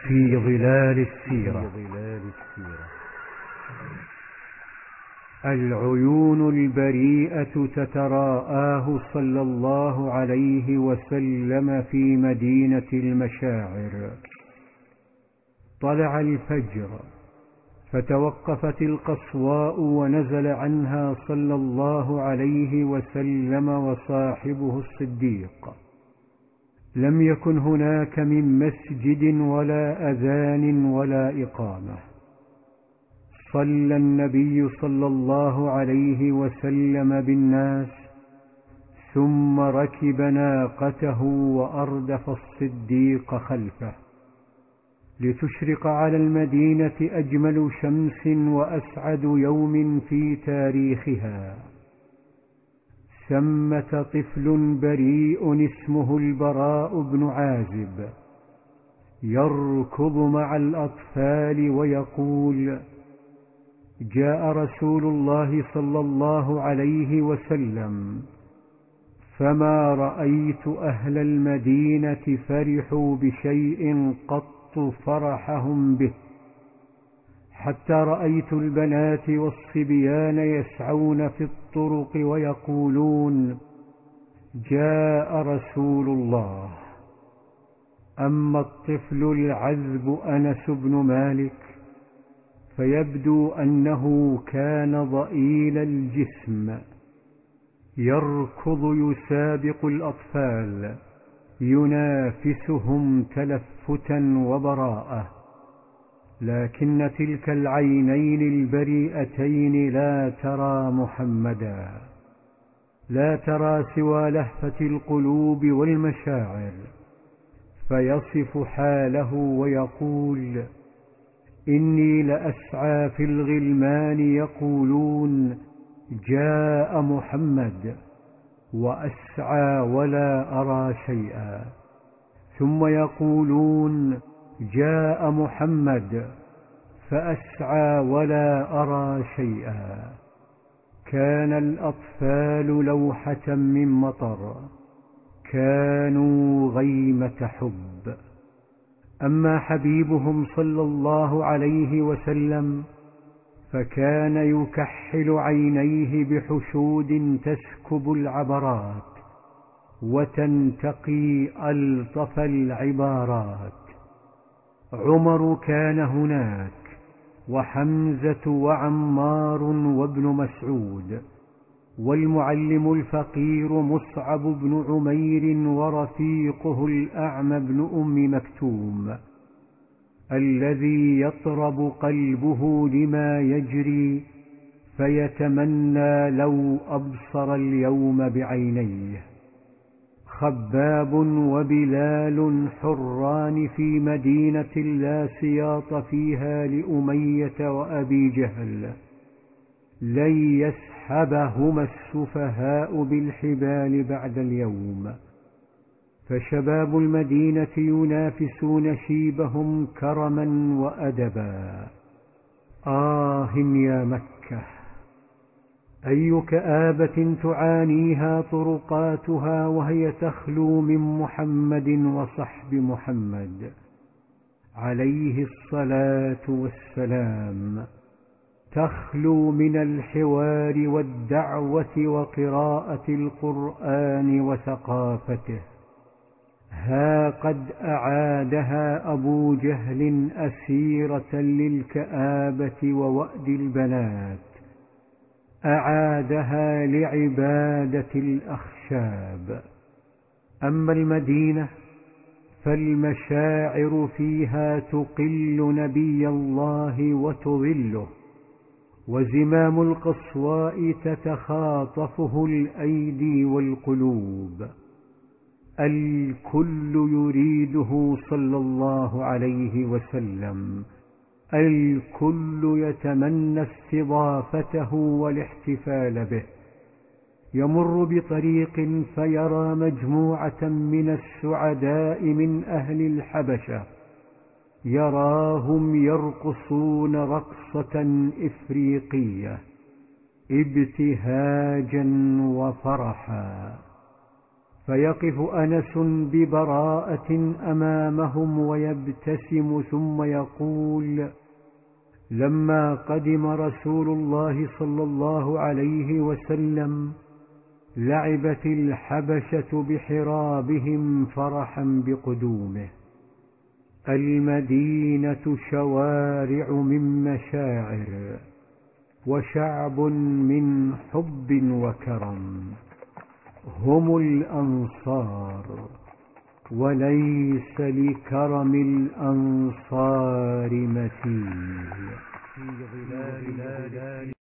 في ظلال السيرة. العيون البريئة تتراءاه صلى الله عليه وسلم في مدينة المشاعر. طلع الفجر فتوقفت القصواء ونزل عنها صلى الله عليه وسلم وصاحبه الصديق. لم يكن هناك من مسجد ولا أذان ولا إقامة. صلى النبي صلى الله عليه وسلم بالناس، ثم ركب ناقته وأردف الصديق خلفه لتشرق على المدينة أجمل شمس وأسعد يوم في تاريخها. ثمة طفل بريء اسمه البراء بن عازب يركض مع الأطفال ويقول: جاء رسول الله صلى الله عليه وسلم، فما رأيت أهل المدينة فرحوا بشيء قط فرحهم به، حتى رأيت البنات والصبيان يسعون في الطرق ويقولون: جاء رسول الله. أما الطفل العذب أنس بن مالك فيبدو أنه كان ضئيل الجسم، يركض يسابق الأطفال ينافسهم تلفتا وبراءة، لكن تلك العينين البريئتين لا ترى محمدا، لا ترى سوى لهفة القلوب والمشاعر. فيصف حاله ويقول: إني لأسعى في الغلمان يقولون: جاء محمد، وأسعى ولا أرى شيئا، ثم يقولون: جاء محمد، فأسعى ولا أرى شيئا. كان الأطفال لوحة من مطر، كانوا غيمة حب. أما حبيبهم صلى الله عليه وسلم فكان يكحل عينيه بحشود تسكب العبرات وتنتقي ألطف العبارات. عمر كان هناك، وحمزة وعمار وابن مسعود، والمعلم الفقير مصعب بن عمير، ورفيقه الأعمى بن أم مكتوم، الذي يطرب قلبه لما يجري فيتمنى لو أبصر اليوم بعينيه. خباب وبلال حران في مدينة لا سياط فيها لأمية وأبي جهل، لن يسحبهما السفهاء بالحبال بعد اليوم. فشباب المدينة ينافسون شيبهم كرما وأدبا. آه يا مكة، أي كآبة تعانيها طرقاتها وهي تخلو من محمد وصحب محمد عليه الصلاة والسلام، تخلو من الحوار والدعوة وقراءة القرآن وثقافته. ها قد أعادها أبو جهل أسيرة للكآبة ووأد البنات، أعادها لعبادة الأخشاب. أما المدينة فالمشاعر فيها تقل نبي الله وتظله، وزمام القصواء تتخاطفه الأيدي والقلوب. الكل يريده صلى الله عليه وسلم، الكل يتمنى استضافته والاحتفال به. يمر بطريق فيرى مجموعة من السعداء من أهل الحبشة، يراهم يرقصون رقصة إفريقية ابتهاجا وفرحا. فيقف أنس ببراءة أمامهم ويبتسم ثم يقول: لما قدم رسول الله صلى الله عليه وسلم لعبت الحبشة بحرابهم فرحا بقدومه. المدينة شوارع من مشاعر وشعب من حب وكرم، هم الأنصار، وليس لكرم الأنصار مثيل.